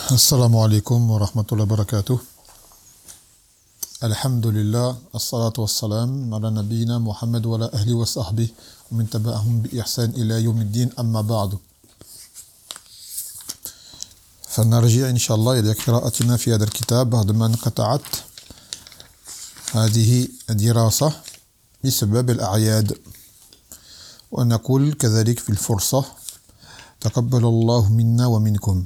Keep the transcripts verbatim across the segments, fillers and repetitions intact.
Assalamu alaikum wa rahmatullahi wa barakatuh. Alhamdulillah, as-salatu was-salam ala nabiyyina Muhammad wa ala ahli wa sahbihi wa min tabi'ahum bi ihsan ila yawmiddin amma ba'du. فنرجع إن شاء الله إلى قراءتنا في هذا الكتاب بعدما انقطعت هذه الدراسة بسبب الأعياد، ونقول كذلك في الفرصة تقبل الله منا ومنكم.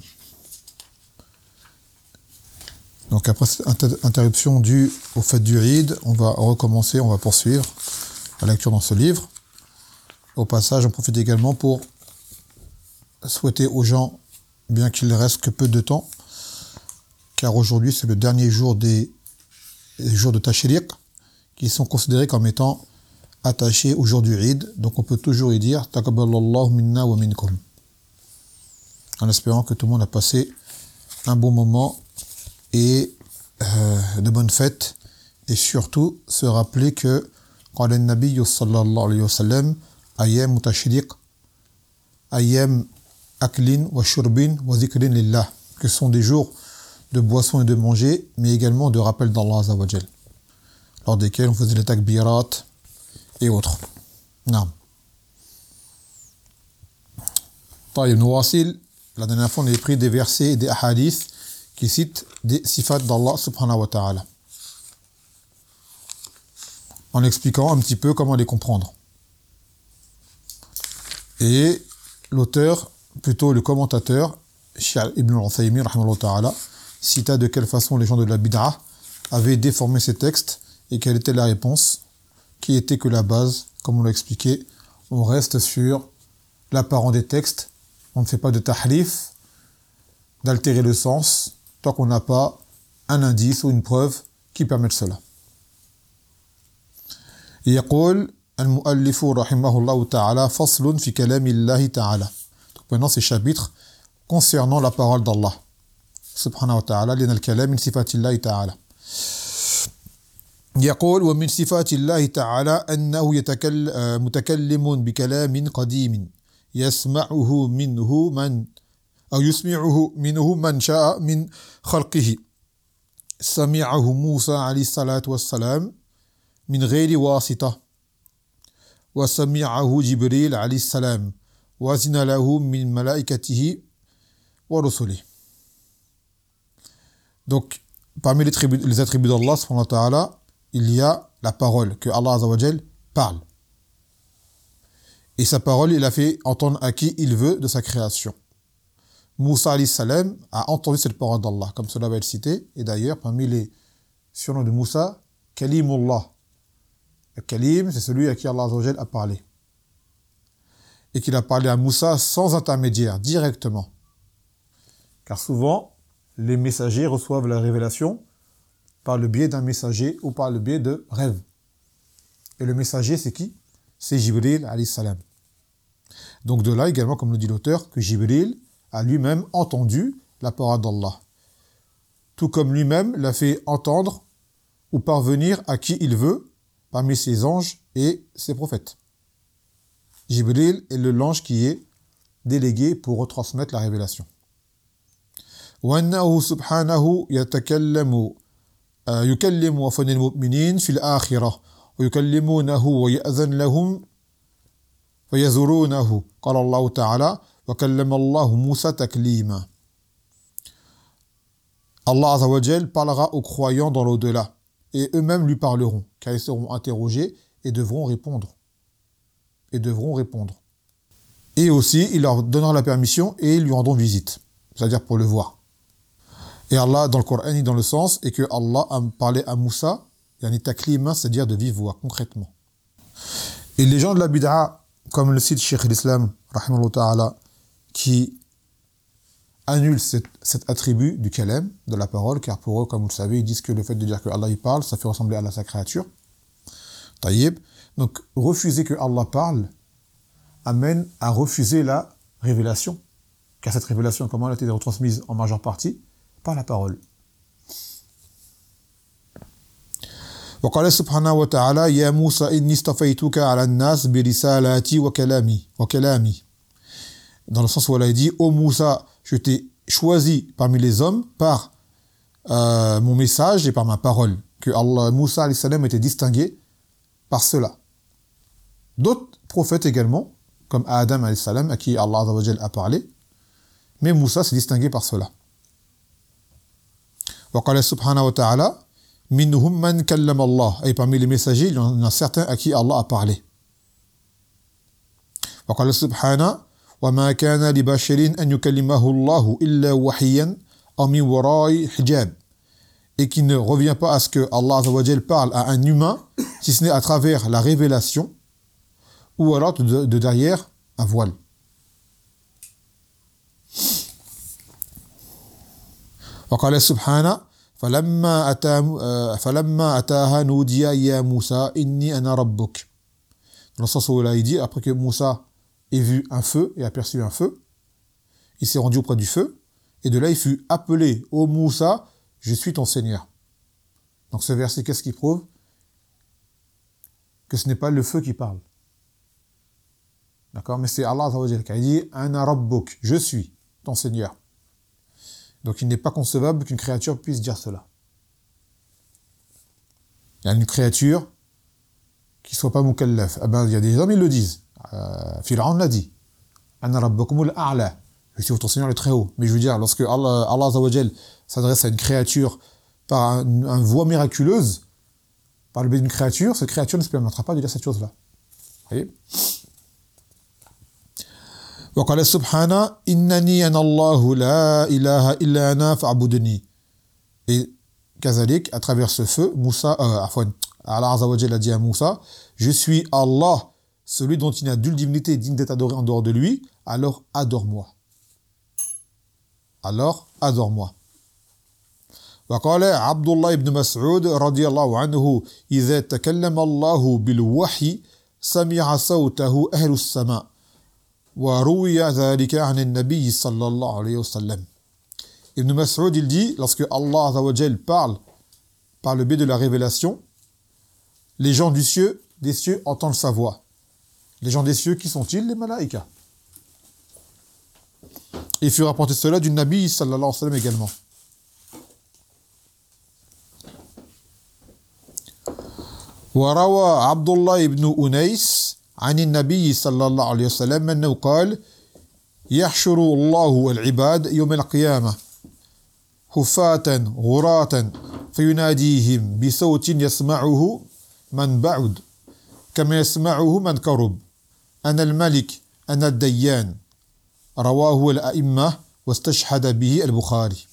Donc après cette inter- interruption due au fait du Eid, on va recommencer, on va poursuivre la lecture dans ce livre. Au passage, on profite également pour souhaiter aux gens, bien qu'il ne reste que peu de temps, car aujourd'hui c'est le dernier jour des, des jours de Tashriq, qui sont considérés comme étant attachés au jour du Eid. Donc on peut toujours y dire « Taqabbalallahu minna wa minkum », en espérant que tout le monde a passé un bon moment et euh, de bonnes fêtes, et surtout se rappeler que قال النبي صلى الله عليه وسلم أيام تشريق أيام أكل وشرب وذكر لله, que ce sont des jours de boisson et de manger, mais également de rappel d'Allah Azza wa Jal, lors desquels on faisait les takbirat et autres. Non. طيب نواصل. La dernière fois on avait pris des versets et des hadiths qui cite des sifat d'Allah subhanahu wa ta'ala, en expliquant un petit peu comment les comprendre. Et l'auteur, plutôt le commentateur, Cheikh Ibn al-Uthaymin rahimahullah ta'ala, cita de quelle façon les gens de la bid'ah avaient déformé ces textes et quelle était la réponse, qui était que la base, comme on l'a expliqué, on reste sur l'apparent des textes, on ne fait pas de tahrif, d'altérer le sens, tant qu'on n'a pas un indice ou une preuve qui permette cela. يقول المؤلف رحمه الله تعالى فصل في كلام الله تعالى. Donc maintenant c'est chapitre concernant la parole d'Allah سبحانه وتعالى, لأن الكلام من صفات الله تعالى. يقول ومن صفات الله تعالى أنه يتكلم متكلم بكلام قديم يسمعه منه من أو يسمعه منه من شاء من خلقه. سمعه موسى عليه الصلاة والسلام من غير واسطة، وسمعه جبريل عليه السلام وأذن له من ملائكته ورسله. Donc, parmi les, tribus, les attributs d'Allah subhanahu wa ta'ala, il y a la parole, que Allah Azza wa Jal parle. Et sa parole, il a fait entendre à qui il veut de sa création. Moussa alayhi salam a entendu cette parole d'Allah, comme cela va être cité, et d'ailleurs parmi les surnoms de Moussa, Kalimullah. Le Kalim, c'est celui à qui Allah Azza wa Jal a parlé. Et qu'il a parlé à Moussa sans intermédiaire, directement. Car souvent, les messagers reçoivent la révélation par le biais d'un messager ou par le biais de rêves. Et le messager, c'est qui? C'est Jibril alayhi salam. Donc de là également, comme le dit l'auteur, que Jibril a lui-même entendu la parole d'Allah. Tout comme lui-même l'a fait entendre ou parvenir à qui il veut parmi ses anges et ses prophètes. Jibril est le l'ange qui est délégué pour retransmettre la révélation. وأنه سبحانه يتكلم يكلم وفن المؤمنين في الآخرة ويكلمونه ويأذن لهم فيزورونه قال الله تعالى وكلم الله موسى تكليما. Allah Azza wa Jal parlera aux croyants dans l'au-delà, et eux-mêmes lui parleront, car ils seront interrogés et devront répondre. Et devront répondre. Et aussi, il leur donnera la permission et ils lui rendront visite, c'est-à-dire pour le voir. Et Allah, dans le Coran, dit dans le sens, et que Allah a parlé à Moussa, yani taklima, c'est-à-dire de vive voix, concrètement. Et les gens de la bid'a, comme le cite Cheikh l'Islam, rahimahullah ta'ala, qui annulent cet, cet attribut du kalam, de la parole, car pour eux, comme vous le savez, ils disent que le fait de dire que Allah il parle, ça fait ressembler à Allah sa créature. Taïb. Donc, refuser que Allah parle amène à refuser la révélation. Car cette révélation, comment elle a été retransmise en majeure partie? Par la parole. وقال سبحانه وتعالى يا موسى إني اصطفيتك على الناس برسالاتي وكلامي وكلامي dans le sens où Allah a dit « Ô Moussa, je t'ai choisi parmi les hommes par euh, mon message et par ma parole. » Que Allah, Moussa alayhi salam était distingué par cela. D'autres prophètes également, comme Adam alayhi salam, à qui Allah azza wa jalla a parlé, mais Moussa s'est distingué par cela. Wa qala subhanahu wa ta'ala minhum man kallama Allah, et parmi les messagers, il y en a certains à qui Allah a parlé. Wa qala subhanahu wa ma kana li basharin an yukallimahu Allah illa wahyan aw min wara'i hijab, et qui ne revient pas à ce que Allah azza wa jalla parle à un humain, si ce n'est à travers la révélation, ou alors de, de derrière un voile. وقال سبحانه فلما أتى فلما أتاها نودي يا موسى إني أنا ربك. Dans le sens où il a dit, après que Moussa ait vu un feu et aperçu un feu, il s'est rendu auprès du feu, et de là il fut appelé: ô Moussa, je suis ton Seigneur. Donc ce verset, qu'est-ce qui prouve? Que ce n'est pas le feu qui parle. D'accord? Mais c'est Allah azza wa jalla qui a dit Ana rabbuk, je suis ton Seigneur. Donc il n'est pas concevable qu'une créature puisse dire cela. Il y a une créature qui ne soit pas mukallaf. Ah ben, il y a des hommes, ils le disent. Euh, Pharaon l'a dit. Ana rabbukumul a'la. Je suis votre Seigneur le très haut. Mais je veux dire, lorsque Allah, Allah azza wa jalla s'adresse à une créature par un, un voie miraculeuse, par le biais d'une créature, cette créature ne se permettra pas de dire cette chose-là. Vous voyez? وقال سبحانه إنني أنا الله لا إله إلا أنا فاعبدني. Et كذلك, à travers ce feu, Moussa, euh, afwan, Allah azza wa jalla a dit à Moussa: je suis Allah, celui dont il n'y a nulle divinité digne d'être adoré en dehors de lui, alors adore-moi. Alors adore-moi. وقال عبد الله بن مسعود رضي الله عنه إذا تكلم الله بالوحي سمع صوته أهل السماء. وروي ذلك عن النبي صلى الله عليه وسلم. Ibn Mas'ud, il dit, lorsque Allah azza wa jalla parle par le biais de la révélation, les gens du cieux, des cieux entendent sa voix. Les gens des cieux, qui sont-ils? Les malaïkas. Il fut rapporté cela du Nabi sallallahu alayhi wa sallam également. وروى عبد الله بن أنيس عن النبي صلى الله عليه وسلم أنه قال: يحشر الله العباد يوم القيامة حفاة غراة فيناديهم بصوت يسمعه من بعد كما يسمعه من قرب أنا الملك أنا الديان. رواه الأئمة واستشهد به البخاري.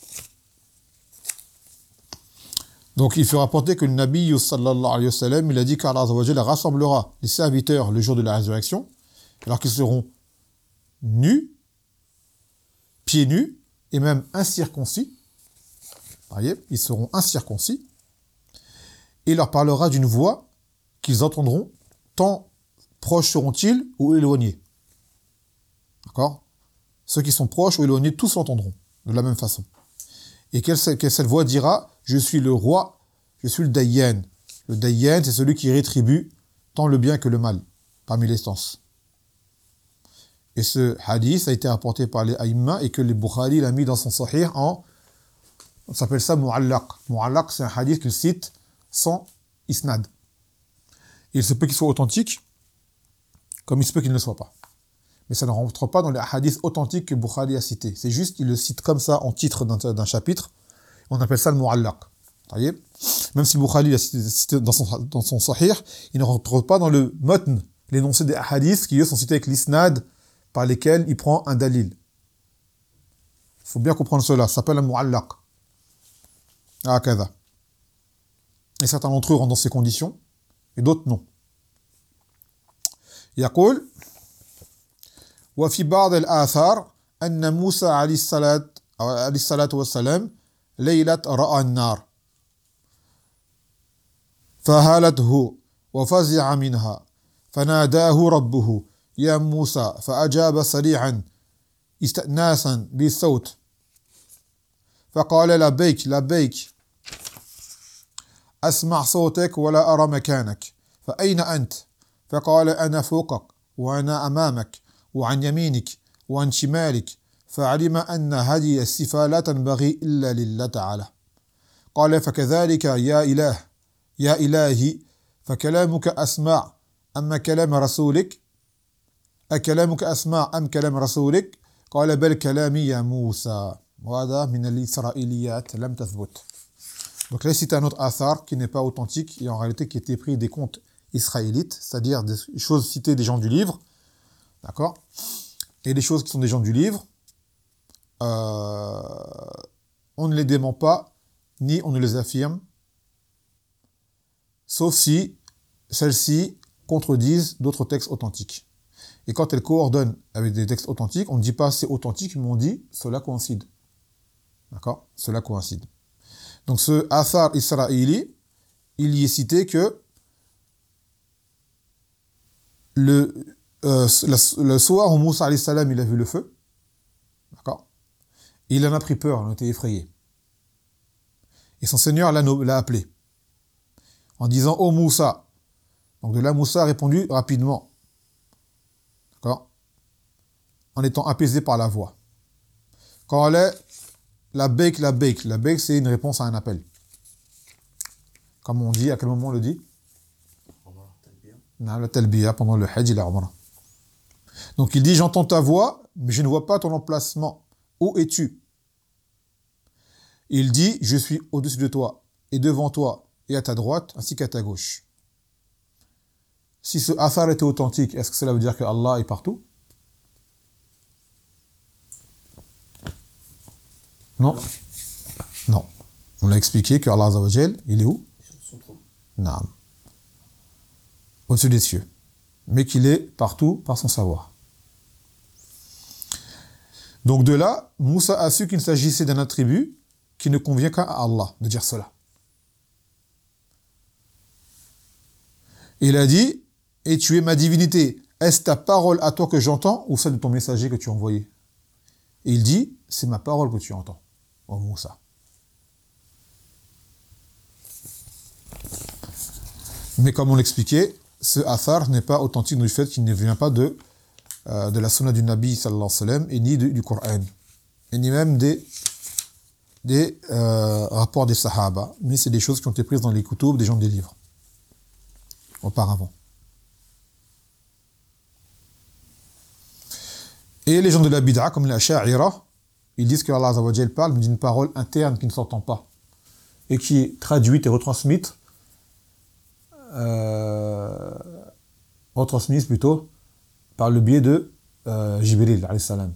Donc il fut rapporté que le Nabi sallallahu alayhi wa sallam, il a dit qu'Allah azza wa jalla rassemblera les serviteurs le jour de la résurrection, alors qu'ils seront nus, pieds nus, et même incirconcis. Vous voyez, ils seront incirconcis. Et il leur parlera d'une voix qu'ils entendront, tant proches seront-ils ou éloignés. D'accord? Ceux qui sont proches ou éloignés, tous l'entendront, de la même façon. Et que cette voix dira: je suis le roi, je suis le Dayyan. Le Dayyan, c'est celui qui rétribue tant le bien que le mal, parmi les sens. Et ce hadith a été rapporté par les Aïmma et que le Bukhari l'a mis dans son Sahih en... On s'appelle ça Mu'allaq. Mu'allaq, c'est un hadith qu'il cite sans isnad. Il se peut qu'il soit authentique, comme il se peut qu'il ne le soit pas. Mais ça ne rentre pas dans les hadiths authentiques que Bukhari a cités. C'est juste qu'il le cite comme ça en titre d'un, d'un chapitre. On appelle ça le mu'allaq. Voyez, même si Bukhari l'a cité dans son, dans son sahih, il ne rentre pas dans le matn, l'énoncé des hadiths qui eux sont cités avec l'isnad par lesquels il prend un dalil. Il faut bien comprendre cela. Ça s'appelle un mu'allaq. Ah, kada. Et certains d'entre eux rentrent dans ces conditions, et d'autres non. يقول وفي بعض الآثار أن موسى عليه الصلاة عليه الصلاة والسلام ليلة رأى النار فهالته وفزع منها فناداه ربه يا موسى فأجاب سريعا استئناسا بالصوت فقال لبيك لبيك أسمع صوتك ولا أرى مكانك فأين أنت؟ فقال أنا فوقك وأنا أمامك وعن يمينك وعن شمالك فعلم أن هذه الصفة لا تنبغي إلا لله تعالى قال فكذلك يا إله يا إلهي فكلامك أسمع أما كلام رسولك أكلامك أسمع أم كلام رسولك قال بل كلامي يا موسى وهذا من الإسرائيليات لم تثبت. Donc là c'est un autre athar qui n'est pas authentique et en réalité qui était pris des contes israélites, c'est-à-dire des choses citées des gens du livre, d'accord, et les choses qui sont des gens du livre, euh, on ne les dément pas ni on ne les affirme, sauf si celles-ci contredisent d'autres textes authentiques. Et quand elles coordonnent avec des textes authentiques, on ne dit pas c'est authentique, mais on dit cela coïncide. D'accord? Cela coïncide. Donc ce athar israéli, il y est cité que le, euh, le, le soir où Moussa alayhi salam il a vu le feu, d'accord? Il en a pris peur, il a été effrayé. Et son Seigneur l'a, l'a appelé en disant « Oh Moussa ». Donc de là, Moussa a répondu rapidement, d'accord, en étant apaisé par la voix. Quand elle est la bake, la bake, la bake c'est une réponse à un appel. Comme on dit, à quel moment on le dit? Non, le talbiya pendant le hajj et la umrah. Donc il dit j'entends ta voix, mais je ne vois pas ton emplacement. Où es-tu? Il dit je suis au-dessus de toi et devant toi et à ta droite ainsi qu'à ta gauche. Si ce athar était authentique, est-ce que cela veut dire que Allah est partout? Non. Non. On a expliqué que Allah Azza wa Jal, il est où? Non. Au-dessus des cieux. Mais qu'il est partout par son savoir. Donc de là, Moussa a su qu'il s'agissait d'un attribut qui ne convient qu'à Allah de dire cela. Il a dit « Et tu es ma divinité, est-ce ta parole à toi que j'entends ou celle de ton messager que tu as envoyé ?» Et il dit « C'est ma parole que tu entends, ô Moussa. » Mais comme on l'expliquait, ce athar n'est pas authentique du fait qu'il ne vient pas de, euh, de la sunna du Nabi sallallahu alayhi wa sallam et ni de, du Coran, et ni même des, des euh, rapports des Sahaba, mais c'est des choses qui ont été prises dans les kutub des gens des livres, auparavant. Et les gens de la bid'a, comme les Asha'ira, ils disent que Allah Azza wa Jal parle d'une parole interne qui ne s'entend pas, et qui est traduite et retransmise Euh, retransmise plutôt par le biais de euh, Jibril alayhi salam.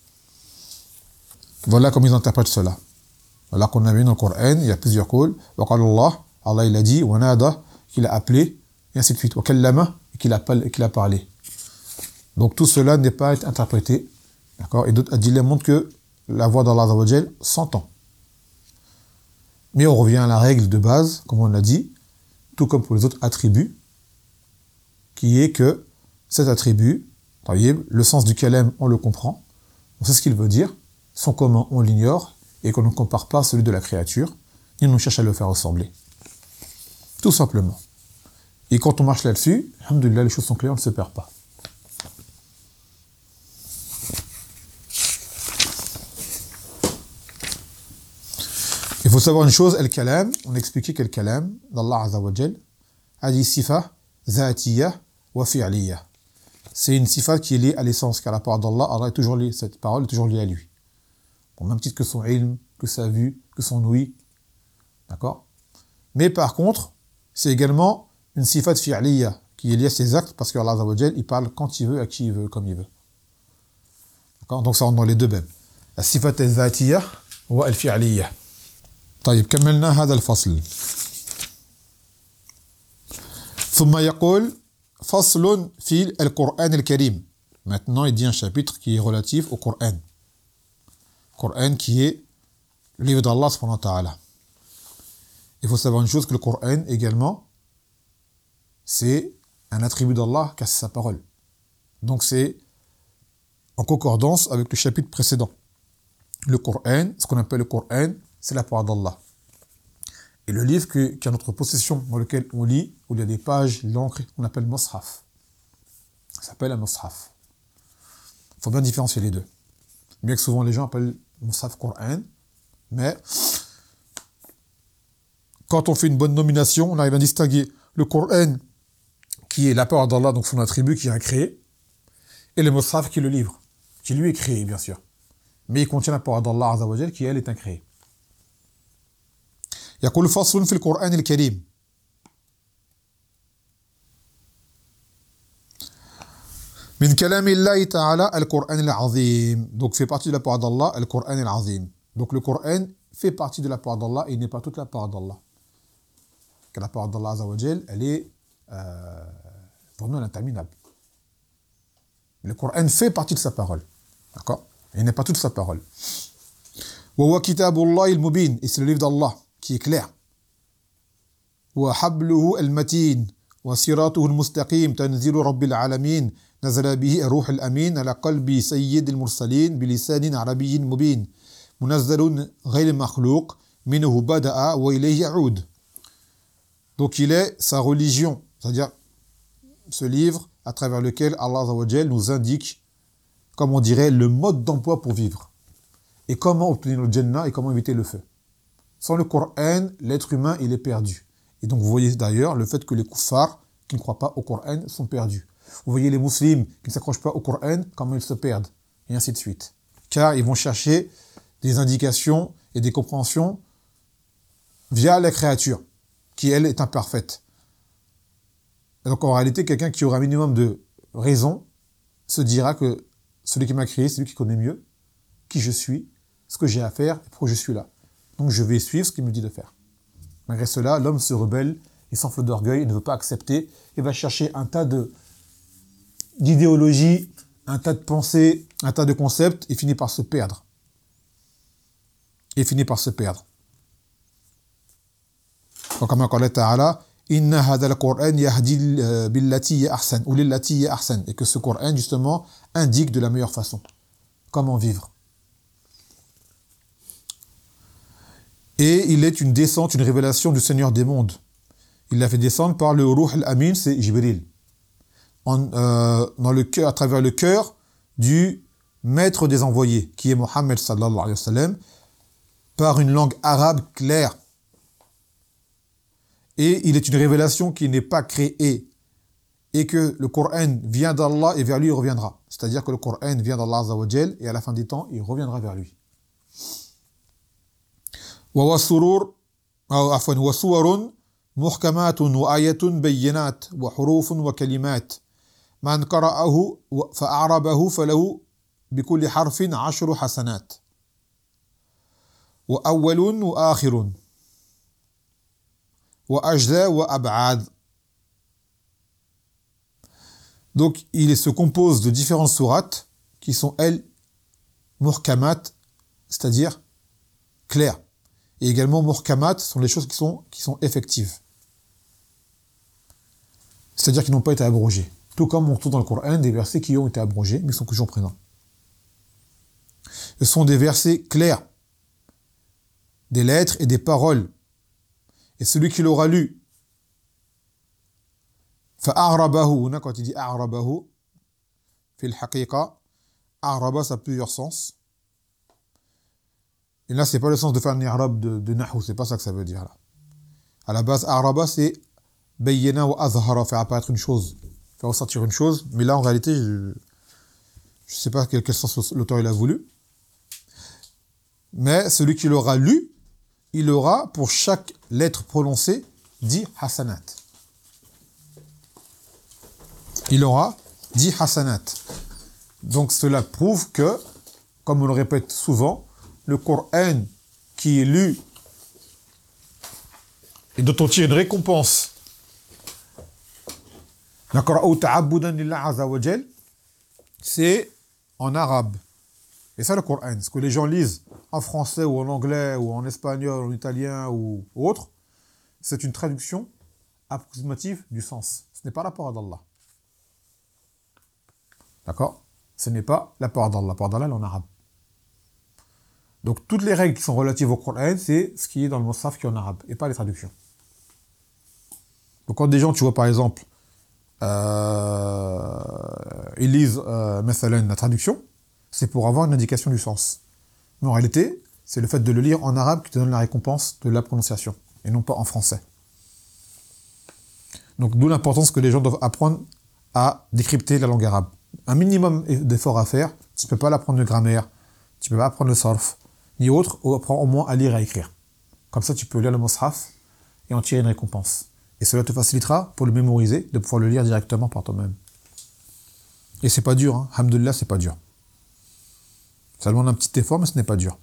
Voilà comment ils interprètent cela. Voilà qu'on a vu dans le Coran, il y a plusieurs calls. Wa qala Allah, Allah il a dit, wa nada, qu'il a appelé, et ainsi de suite. Wa kallama, qu'il a, qu'il a parlé. Donc tout cela n'est pas interprété. D'accord? Et d'autres adilles montrent que la voix d'Allah Azza wa Jal s'entend. Mais on revient à la règle de base, comme on l'a dit, tout comme pour les autres attributs, qui est que cet attribut, le sens du kalam, on le comprend, on sait ce qu'il veut dire, son commun, on l'ignore, et qu'on ne compare pas à celui de la créature, ni on cherche à le faire ressembler. Tout simplement. Et quand on marche là-dessus, alhamdoulilah, les choses sont claires, on ne se perd pas. Il faut savoir une chose, al-kalam, on a expliqué que le kalam d'Allah Azza wa Jal a dit sifa zatiyya wa fi'liyya. C'est une sifa qui est liée à l'essence, car la parole d'Allah, Allah est toujours liée, cette parole est toujours liée à lui. Au même titre que son ilm, que sa vue, que son ouïe. D'accord? Mais par contre, c'est également une sifa fi'liyya qui est liée à ses actes, parce que Allah Azza wa Jal, il parle quand il veut, à qui il veut, comme il veut. D'accord? Donc ça rentre dans les deux mêmes. La sifa zatiyya wa al-fi'liyya. طيب كملنا هذا الفصل ثم يقول فصل في القرآن الكريم. Maintenant il dit un chapitre qui est relatif au Coran. Coran qui est le livre d'Allah subhanahu wa ta'ala. Il faut savoir une chose, que le Coran également c'est un attribut d'Allah car c'est sa parole. Donc c'est en concordance avec le chapitre précédent. Le Coran, ce qu'on appelle le Coran, c'est la parole d'Allah. Et le livre que, qui est à notre possession, dans lequel on lit, où il y a des pages, l'encre, on appelle Mushaf. Ça s'appelle un Mushaf. Il faut bien différencier les deux. Bien que souvent les gens appellent Musaf Coran, mais quand on fait une bonne nomination, on arrive à distinguer le Coran qui est la parole d'Allah, donc son attribut qui est créé, et le Musaf qui est le livre, qui lui est créé bien sûr. Mais il contient la parole d'Allah Azza wa Jal qui elle est incréée. يقول فصل في القرآن الكريم من كلام الله تعالى القرآن العظيم. Donc fait partie de la parole d'Allah, le Coran al-Azim. Donc le Coran fait partie de la parole d'Allah et n'est pas toute la parole d'Allah. Que la parole d'Allah Azza wa Jal, elle est euh, pour nous interminable. Le Coran fait partie de sa parole. D'accord? Il n'est pas toute sa parole. وهو كتاب الله المبين. Et c'est le livre d'Allah qui est clair. وحبله المتين وصراطه المستقيم تنزيل رب العالمين نزل به الروح الأمين على قلب سيد المرسلين بلسان عربي مبين منزل غير مخلوق منه بدأ وإليه يعود. Donc il est sa religion, c'est-à-dire ce livre à travers lequel Allah Azza wa Jal nous indique, comme on dirait, le mode d'emploi pour vivre et comment obtenir le Jannah et comment éviter le feu. Sans le Coran, l'être humain, il est perdu. Et donc vous voyez d'ailleurs le fait que les kuffars qui ne croient pas au Coran sont perdus. Vous voyez les musulmans qui ne s'accrochent pas au Coran, comment ils se perdent, et ainsi de suite. Car ils vont chercher des indications et des compréhensions via la créature, qui elle est imparfaite. Et donc en réalité, quelqu'un qui aura un minimum de raison se dira que celui qui m'a créé, c'est lui qui connaît mieux qui je suis, ce que j'ai à faire et pourquoi je suis là. Donc je vais suivre ce qu'il me dit de faire. Malgré cela, l'homme se rebelle, il s'enfle d'orgueil, il ne veut pas accepter, il va chercher un tas de d'idéologies, un tas de pensées, un tas de concepts, et finit par se perdre. Et finit par se perdre. Comme قال تعالى إن هذا القرآن يهدي بالتي هي أحسن ou للتي هي أحسن, et que ce Coran justement indique de la meilleure façon comment vivre. Et il est une descente, une révélation du Seigneur des mondes. Il l'a fait descendre par le Ruh al-Amin, c'est Jibril. En, euh, dans le cœur, à travers le cœur du maître des envoyés, qui est Mohammed sallallahu alayhi wa sallam, par une langue arabe claire. Et il est une révélation qui n'est pas créée. Et que le Coran vient d'Allah et vers lui il reviendra. C'est-à-dire que le Coran vient d'Allah Azza wa Jal et à la fin des temps, il reviendra vers lui. وَوَسُرُورٌ أو عفوا وَسُوَرٌ مُحْكَمَاتٌ وَآيَةٌ بَيِّنَاتٌ وَحُرُوفٌ وَكَلِمَاتٌ مَنْ قَرَأَهُ فَأَعْرَبَهُ فَلَهُ بِكُلِّ حَرْفٍ عَشْرُ حَسَنَاتٍ وَأَوَّلٌ وَآخِرٌ وَأَجْزَى وَأَبْعَادٌ. Donc il se compose de différentes sourates qui sont elles muhkamat, c'est-à-dire claires. Et également muhkamat sont les choses qui sont, qui sont effectives. C'est-à-dire qui n'ont pas été abrogées. Tout comme on trouve dans le Coran des versets qui ont été abrogés, mais qui sont toujours présents. Ce sont des versets clairs, des lettres et des paroles. Et celui qui l'aura lu, fa'a'rabahu, quand il dit a'rabahu, fil haqiqa, a'raba, ça a plusieurs sens. Et là, c'est pas le sens de faire un i'rab de, de nahu, c'est pas ça que ça veut dire là. À la base, a'raba, c'est bayyana wa azhara, faire apparaître une chose, faire ressortir une chose. Mais là, en réalité, je, je sais pas quel, quel sens l'auteur il a voulu. Mais celui qui l'aura lu, il aura, pour chaque lettre prononcée, dix hasanat. Il aura dix hasanat. Donc cela prouve que, comme on le répète souvent, le Coran qui est lu et dont on tire une récompense, c'est en arabe. Et ça le Coran. Ce que les gens lisent en français ou en anglais ou en espagnol ou en italien ou autre, c'est une traduction approximative du sens. Ce n'est pas la parole d'Allah. D'accord? Ce n'est pas la parole d'Allah. La parole d'Allah est en arabe. Donc toutes les règles qui sont relatives au Coran, c'est ce qui est dans le Musaf qui est en arabe, et pas les traductions. Donc quand des gens, tu vois par exemple, euh, ils lisent euh, la traduction, c'est pour avoir une indication du sens. Mais en réalité, c'est le fait de le lire en arabe qui te donne la récompense de la prononciation, et non pas en français. Donc d'où l'importance que les gens doivent apprendre à décrypter la langue arabe. Un minimum d'effort à faire, tu ne peux pas apprendre de grammaire, tu ne peux pas apprendre le sarf, ni autre, ou apprendre au moins à lire et à écrire. Comme ça, tu peux lire le mushaf et en tirer une récompense. Et cela te facilitera, pour le mémoriser, de pouvoir le lire directement par toi-même. Et c'est pas dur, hein. Alhamdoulilah, c'est pas dur. Ça demande un petit effort, mais ce n'est pas dur.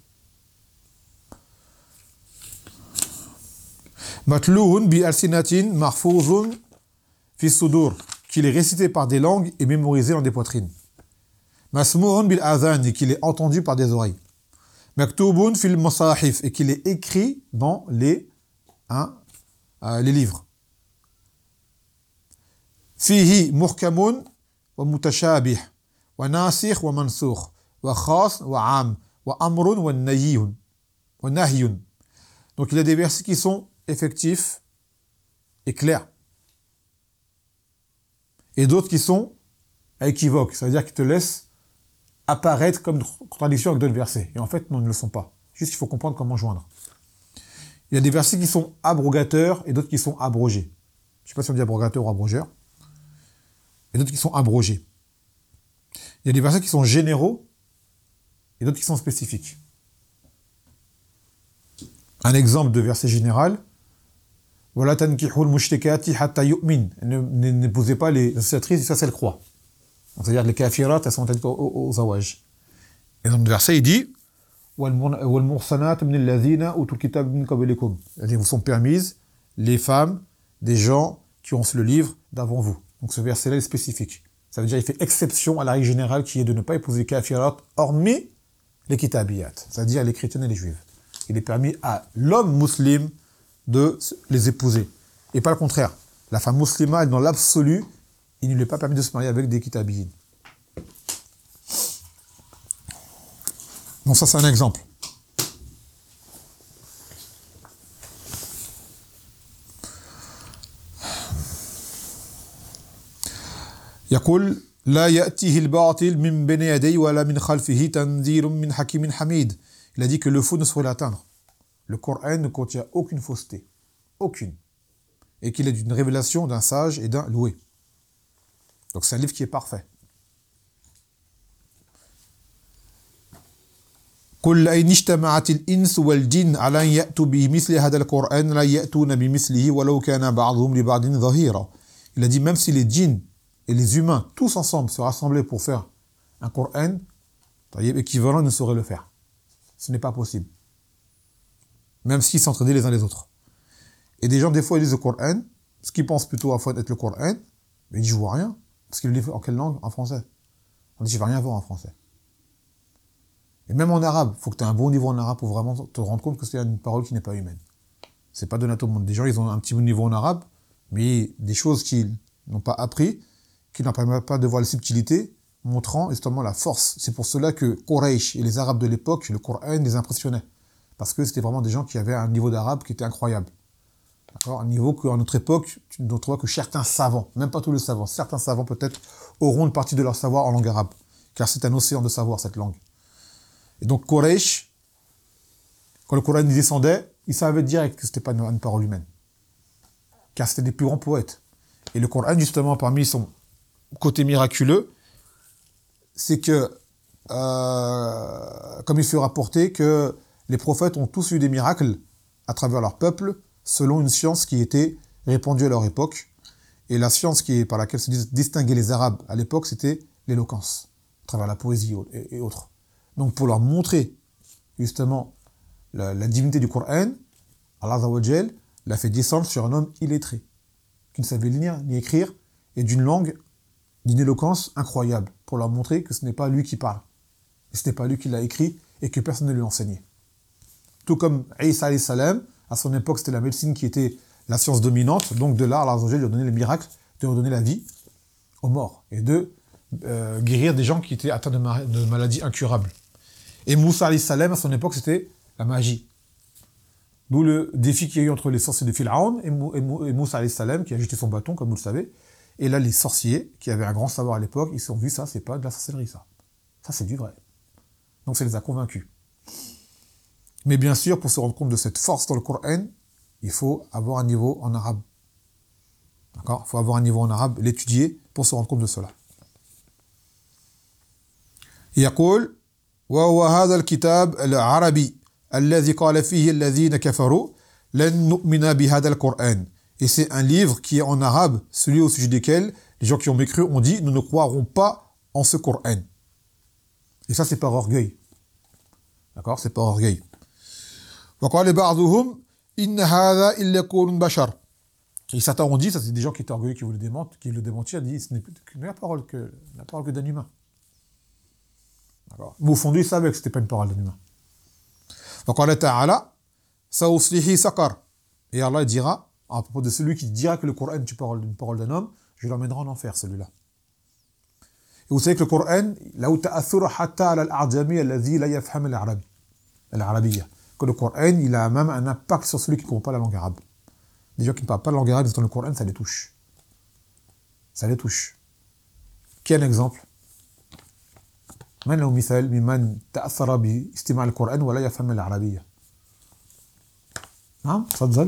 Matlouun bi alsinatin mahfouzun fi sudur, qu'il est récité par des langues et mémorisé dans des poitrines. Masmou'un bil adhan, et qu'il est entendu par des oreilles. Maktoubun fil masahif, et qu'il est écrit dans les, hein, euh, les livres. Fihi muhkamun wa mutashabih, wa nasikh wa mansoukh, wa khas wa am, wa amrun wa nahyun, wa nahyun. Donc il y a des versets qui sont effectifs et clairs. Et d'autres qui sont équivoques, ça veut dire qu'ils te laissent apparaître comme contradiction avec d'autres versets. Et en fait, non, ils ne le sont pas. Juste qu'il faut comprendre comment joindre. Il y a des versets qui sont abrogateurs et d'autres qui sont abrogés. Je ne sais pas si on dit abrogateur ou abrogeur. Et d'autres qui sont abrogés. Il y a des versets qui sont généraux et d'autres qui sont spécifiques. Un exemple de verset général. Voilà tankihul mushrikati hatta yu'min. N'épousez pas les associatrices jusqu'à ce qu'elles croient. C'est-à-dire les kafirat, elles sont interdites aux zawaj. Et dans le verset, il dit wal mursanat min alladhina utul kitab min qablikum. C'est-à-dire, vous sont permises les femmes des gens qui ont reçu le livre d'avant vous. Donc ce verset-là est spécifique. Ça veut dire qu'il fait exception à la règle générale qui est de ne pas épouser les kafirat, hormis les kitabiyat, c'est-à-dire les chrétiennes et les juifs. Il est permis à l'homme musulman de les épouser. Et pas le contraire. La femme musulmane, dans l'absolu, il ne lui est pas permis de se marier avec des kitabiyin. Donc ça, c'est un exemple. يقول لا يأتيه الباطل من بين يديه ولا من خلفه تنزيل من حكيم حميد. Il a dit que le faux ne saurait l'atteindre. Le Coran ne contient aucune fausseté. Aucune. Et qu'il est d'une révélation d'un sage et d'un loué. Donc c'est un livre qui est parfait. قل لئن اجتمعت الإنس والجن على أن يأتوا بمثل هذا القرآن لا يأتون بمثله ولو كان بعضهم لبعض ظهيرا. Il a dit même si les djinns et les humains tous ensemble se rassemblaient pour faire un Coran équivalent, ils ne sauraient le faire. Ce n'est pas possible. Même s'ils s'entraidaient les uns les autres. Et des gens, des fois, ils lisent le Coran, ce qu'ils pensent plutôt à fois être le Coran, mais ils disent, je vois rien. Parce qu'ils le lisent en quelle langue? En français. On dit, je ne vais rien voir en français. Et même en arabe, il faut que tu aies un bon niveau en arabe pour vraiment te rendre compte que c'est une parole qui n'est pas humaine. C'est pas donné à tout le monde. Des gens, ils ont un petit bon niveau en arabe, mais des choses qu'ils n'ont pas appris, qui ne leur permettent pas de voir les subtilités, montrant justement la force. C'est pour cela que Quraysh et les Arabes de l'époque, le Coran les impressionnait. Parce que c'était vraiment des gens qui avaient un niveau d'arabe qui était incroyable. D'accord ? Un niveau qu'à notre époque, tu ne trouves que certains savants, même pas tous les savants, certains savants peut-être auront une partie de leur savoir en langue arabe. Car c'est un océan de savoir, cette langue. Et donc Quraysh, quand le Coran y descendait, ils savaient direct que ce n'était pas une, une parole humaine. Car c'était des plus grands poètes. Et le Coran, justement, parmi son côté miraculeux, c'est que, euh, comme il fut rapporté, que les prophètes ont tous eu des miracles à travers leur peuple, selon une science qui était répandue à leur époque. Et la science qui est, par laquelle se distinguaient les Arabes à l'époque, c'était l'éloquence, à travers la poésie et, et autres. Donc pour leur montrer, justement, la, la divinité du Coran, Allah Azza wa Jal l'a fait descendre sur un homme illettré, qui ne savait lire ni écrire, et d'une langue, d'une éloquence incroyable, pour leur montrer que ce n'est pas lui qui parle, et ce n'est pas lui qui l'a écrit, et que personne ne lui a enseigné. Tout comme Isa alayhi salam, à son époque, c'était la médecine qui était la science dominante, donc de là, Allah Azza wa Jal lui a donné le miracle de redonner la vie aux morts, et de euh, guérir des gens qui étaient atteints de, ma- de maladies incurables. Et Moussa alayhi salam, à son époque, c'était la magie. D'où le défi qu'il y a eu entre les sorciers de Pharaon et, Mou- et, Mou- et Moussa alayhi salam, qui a jeté son bâton, comme vous le savez. Et là, les sorciers, qui avaient un grand savoir à l'époque, ils se sont vus, ça, c'est pas de la sorcellerie, ça. Ça, c'est du vrai. Donc ça les a convaincus. Mais bien sûr, pour se rendre compte de cette force dans le Coran, il faut avoir un niveau en arabe. D'accord ? Il faut avoir un niveau en arabe, l'étudier pour se rendre compte de cela. يقول وهو هذا الكتاب العربي الذي قال فيه الذين كفروا لن نؤمن بهذا القرآن. Et c'est un livre qui est en arabe, celui au sujet duquel les gens qui ont mécru ont dit nous ne croirons pas en ce Coran. Et ça c'est par orgueil. D'accord ? C'est par orgueil. وقال بعضهم إن هذا إلا قول بشر. Et certains ont dit, ça c'est des gens qui étaient orgueilleux, qui voulaient démentir, qui le démentir, disent ce n'est que la parole que la parole que d'un humain. D'accord. Mais au fond, ils savaient que c'était pas une parole d'un humain. وقال تعالى سأصليه سقر. Et Allah dira à propos de celui qui dira que le Coran est une parole, une parole d'un homme, je l'emmènerai en enfer celui-là. Et vous savez que le Coran, له تأثر حتى على الأعجمي الذي لا يفهم العربي العربية. Que le Coran, il a même un impact sur celui qui ne comprend pas la langue arabe. Des gens qui ne parlent pas la langue arabe, dans le Coran, ça les touche. Ça les touche. Quel exemple ? من له مثال ممن تأثر باستماع القرآن ولا يفهم العربية؟ نعم تفضل.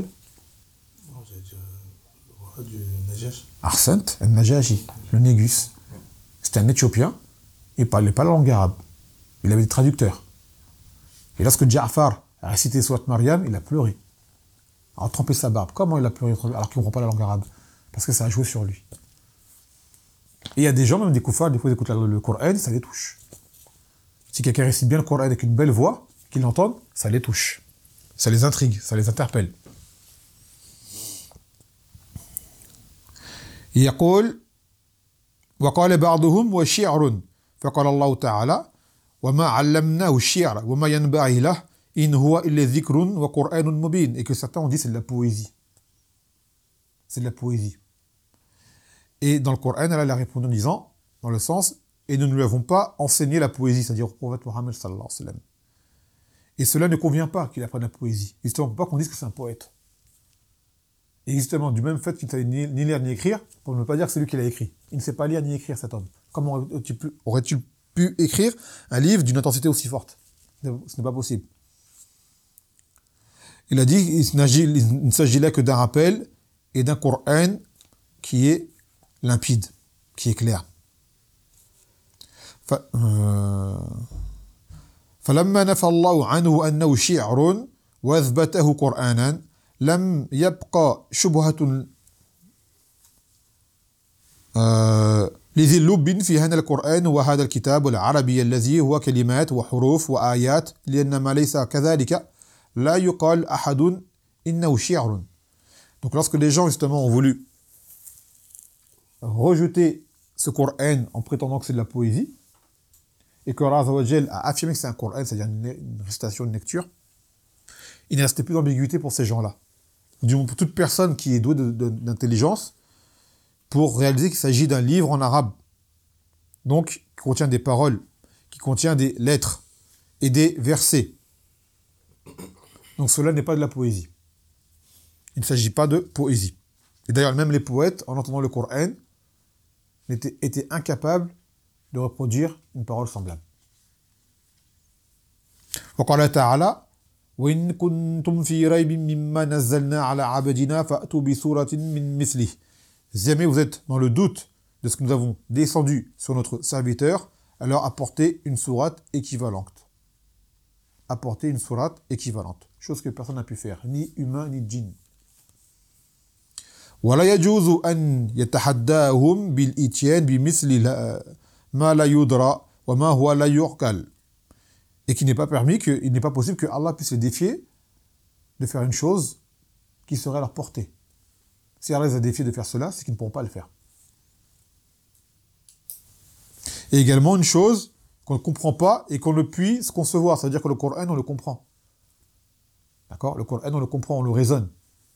Du Najashi. أحسنت النجاشي le Négus. C'était un Éthiopien, il ne parlait pas la langue arabe. Il avait des traducteurs. Et lorsque Ja'far a récité Surat Maryam, il a pleuré. Il a trempé sa barbe. Comment il a pleuré alors qu'il ne comprend pas la langue arabe ? Parce que ça a joué sur lui. Et il y a des gens, même des koufars, des fois ils écoutent le Coran, ça les touche. Si quelqu'un récite bien le Coran avec une belle voix, qu'ils l'entendent, ça les touche. Ça les intrigue, ça les interpelle. يقول وقال بعضهم وشعر فقال الله تعالى وما علمناه الشعر وما ينبغي له إن هو إلا ذكر وقرآن مبين. Et que certains ont dit c'est de la poésie. C'est de la poésie. Et dans le Coran, elle a répondu en disant, dans le sens, et nous ne lui avons pas enseigné la poésie, c'est-à-dire au prophète Mohammed sallallahu alayhi wa sallam. Et cela ne convient pas qu'il apprenne la poésie. Justement, pas qu'on dise que c'est un poète. Et justement, du même fait qu'il ne savait ni, ni lire ni écrire, pour ne pas dire que c'est lui qui l'a écrit. Il ne sait pas lire ni écrire, cet homme. Comment aurais-tu pu, aurais-tu pu écrire un livre d'une intensité aussi forte ? Ce n'est pas possible. Il a dit, il ne s'agit là que d'un rappel et d'un Coran qui est limpide, qui est clair. فلما نفى الله عنه أنه شعر وأثبته قرآنا لم يبقى شبهة لذي اللب في هذا القرآن وهذا الكتاب العربي الذي هو كلمات وحروف وآيات لأن ما ليس كذلك لا يقال أحد إنه شعر. Donc lorsque les gens justement ont voulu rejeter ce Coran en prétendant que c'est de la poésie, et que Allah Azza wa Jal a affirmé que c'est un Coran, c'est-à-dire une, une récitation, une lecture, il ne restait plus d'ambiguïté pour ces gens-là. Du moins pour toute personne qui est douée de, de, d'intelligence, pour réaliser qu'il s'agit d'un livre en arabe, donc qui contient des paroles, qui contient des lettres et des versets. Donc cela n'est pas de la poésie. Il ne s'agit pas de poésie. Et d'ailleurs, même les poètes, en entendant le Coran, étaient, étaient incapables de reproduire une parole semblable. وقال تعالى وإن كنتم في ريب مما نزلنا على عبدنا فأتوا بسورة من مثله. Si jamais vous êtes dans le doute de ce que nous avons descendu sur notre serviteur, alors apportez une sourate équivalente. Apportez une sourate équivalente. Chose que personne n'a pu faire, ni humain ni djinn. ولا يجوز أن يتحداهم بالإتيان بمثل ما لا يدرى وما هو لا يعقل. Et qu'il n'est pas permis, que, il n'est pas possible que Allah puisse les défier de faire une chose qui serait à leur portée. Si Allah les a défiés de faire cela, c'est qu'ils ne pourront pas le faire. Et également une chose qu'on ne comprend pas et qu'on ne puisse concevoir, c'est-à-dire que le Coran, on le comprend. D'accord ? Le Coran, on le comprend, on le raisonne.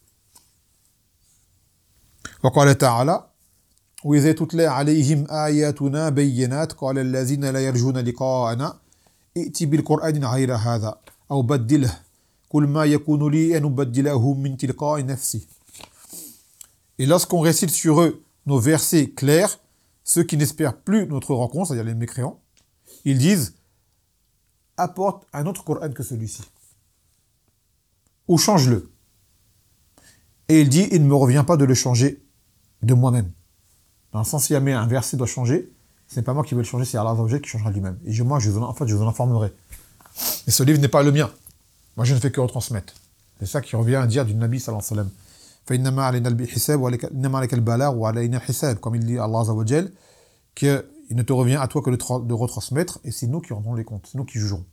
وقال تعالى وإذا تتلى عليهم آياتنا بينات قال الذين لا يرجون لقاءنا ائت بالقرآن غير هذا أو بدله قل ما يكون لي أن أبدله من تلقاء نفسي. Et lorsqu'on récite sur eux nos versets clairs, ceux qui n'espèrent plus notre rencontre, c'est-à-dire les mécréants, ils disent apporte un autre Coran que celui-ci. Ou change-le. Et il dit, il ne me revient pas de le changer de moi-même. Dans le sens, si jamais un verset doit changer, ce n'est pas moi qui vais le changer, c'est Allah Azza wa Jalla qui changera lui-même. Et je, moi, je vous, en, en fait, je vous en informerai. Et ce livre n'est pas le mien. Moi, je ne fais que retransmettre. C'est ça qui revient à dire du Nabi sallallahu alayhi wa sallam. فإنما علينا الحساب وإنما عليك البلاغ وعلينا الحساب, comme il dit Allah Azza wa Jalla, qu'il ne te revient à toi que de, tra- de retransmettre, et c'est nous qui rendrons les comptes, c'est nous qui jugerons.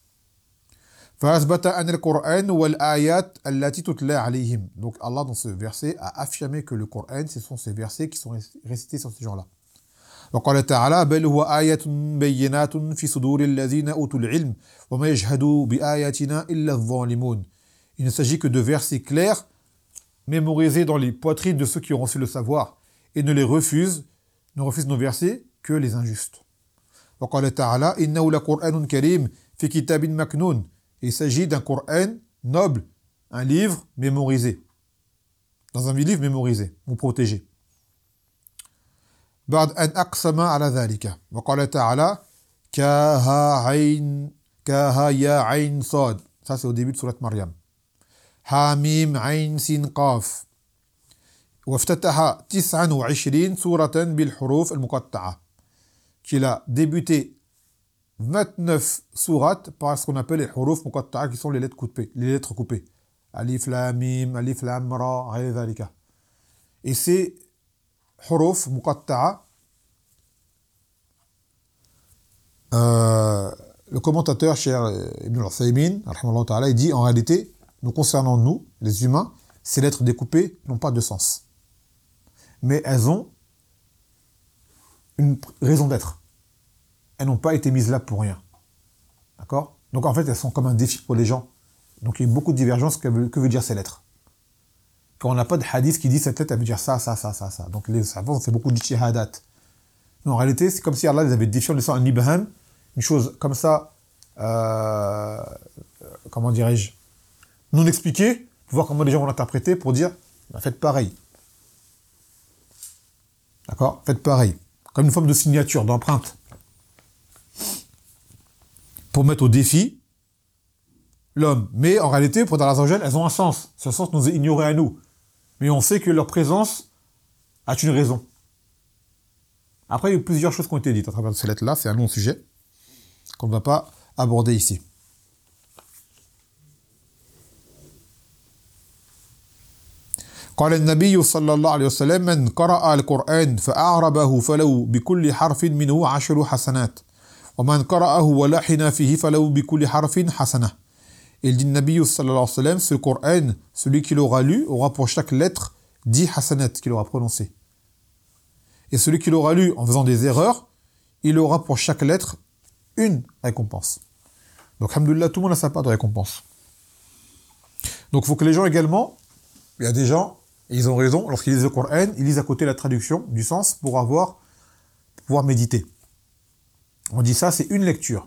فأثبت أن القرآن والآيات التي تتلى عليهم. Donc Allah dans ce verset a affirmé que le Coran, ce sont ces versets qui sont récités sur ces gens-là. وقال تعالى بل هو آيات بينات في صدور الذين أوتوا العلم وما يجحد بآياتنا إلا الظالمون. Il ne s'agit que de versets clairs mémorisés dans les poitrines de ceux qui ont reçu le savoir et ne les refusent, ne refusent nos versets que les injustes. وقال تعالى إنه لقرآن كريم في كتاب مكنون. Il s'agit d'un Coran noble, un livre mémorisé. Dans un livre mémorisé ou protégé. بعد أن أقسم على ذلك وقال تعالى كاها عين كاها يا عين صاد. Ça c'est au début de sourate Maryam. حاميم عين سين قاف. وافتتح تسعة وعشرين سورة بالحروف المقطعة. Qu'il a débuté vingt-neuf sourates par ce qu'on appelle les huruf muqatta'a, qui sont les lettres coupées, les lettres coupées. Alif lam mim, alif lam ra, ghayr dhalika. Et ces huruf muqatta'a, euh, le commentateur cher Ibn al-Uthaymin, rahimahullah ta'ala, il dit en réalité, nous concernant nous, les humains, ces lettres découpées n'ont pas de sens. Mais elles ont une raison d'être. Elles n'ont pas été mises là pour rien. D'accord? Donc en fait, elles sont comme un défi pour les gens. Donc il y a beaucoup de divergences. Que veut, que veut dire ces lettres? Quand on n'a pas de hadith qui dit cette lettre, elle veut dire ça, ça, ça, ça, ça. Donc les savants ont fait beaucoup d'ijtihadat. Mais en réalité, c'est comme si Allah les avait défiés en laissant un ibham, une chose comme ça, euh, comment dirais-je, non expliquée, pour voir comment les gens vont l'interpréter, pour dire, bah, faites pareil. D'accord? Faites pareil. Comme une forme de signature, d'empreinte. Pour mettre au défi l'homme. Mais en réalité, pour Allah Azza wa Jalla, elles ont un sens. Ce sens nous est ignoré à nous. Mais on sait que leur présence a une raison. Après, il y a eu plusieurs choses qui ont été dites à travers ces lettres-là. C'est un long sujet qu'on ne va pas aborder ici. قال النبي صلى الله عليه وسلم من قرأ القرآن فأعربه فلو بكل حرف منه عشر حسنات ومن قرأه ولحن فيه فلو بكل حرف حسنة. Il dit Nabi sallallahu alayhi wa sallam, ce Coran, celui qui l'aura lu, aura pour chaque lettre dix hasanat qu'il aura prononcé. Et celui qui l'aura lu en faisant des erreurs, il aura pour chaque lettre une récompense. Donc, alhamdoulilah, tout le monde a sa part de récompense. Donc, il faut que les gens également, il y a des gens, et ils ont raison, lorsqu'ils lisent le Coran, ils lisent à côté la traduction du sens pour avoir, pour pouvoir méditer. On dit ça, c'est une lecture.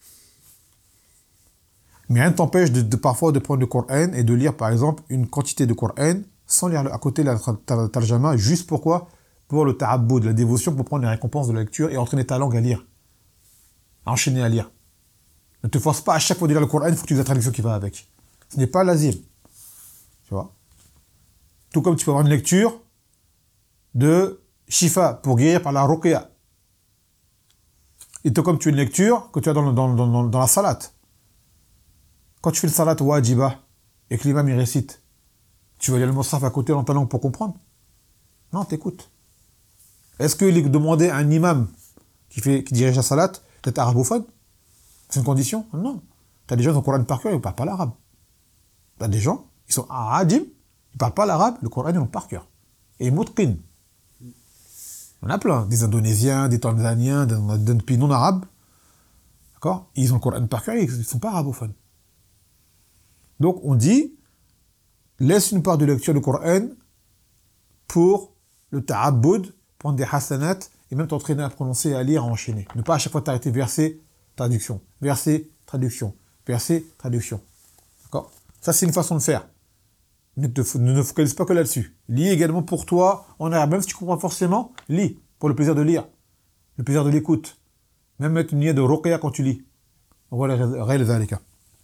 Mais rien ne t'empêche de, de parfois de prendre le Coran et de lire par exemple une quantité de Coran sans lire à côté la tarjama, juste pourquoi? Pour le ta'abbud, la dévotion, pour prendre les récompenses de la lecture et entraîner ta langue à lire. À enchaîner à lire. Ne te force pas à chaque fois de lire le Coran, il faut que tu aies la traduction qui va avec. Ce n'est pas l'azim. Tu vois? Tout comme tu peux avoir une lecture de Shifa pour guérir par la ruqya. Et tout comme tu as une lecture que tu as dans, dans, dans, dans la salat. Quand tu fais le salat wajiba et que l'imam il récite, tu vas lire le mushaf à côté dans ta langue pour comprendre? Non, t'écoutes. Est-ce qu'il est demandé à un imam qui, fait, qui dirige la salat d'être arabophone? C'est une condition? Non. Tu as des gens qui ont le Coran par cœur, ils ne parlent pas l'arabe. Tu as des gens, ils sont aradim, ils ne parlent pas l'arabe, le Coran ils l'ont par cœur. Et mutqin. On a plein, des Indonésiens, des Tanzaniens, des pays non arabes. D'accord? Ils ont le Coran par cœur, ils ne sont pas arabophones. Donc on dit, laisse une part de lecture du Coran pour le ta'abbud, prendre des hasanat et même t'entraîner à prononcer et à lire, à enchaîner. Ne pas à chaque fois t'arrêter verset, traduction, verset, traduction, verset, traduction. D'accord? Ça c'est une façon de faire. Ne te ne, ne focalise pas que là-dessus. Lis également pour toi en arabe, même si tu comprends forcément, lis pour le plaisir de lire, le plaisir de l'écoute. Même mettre une niyyah de ruqya quand tu lis. غير ذلك.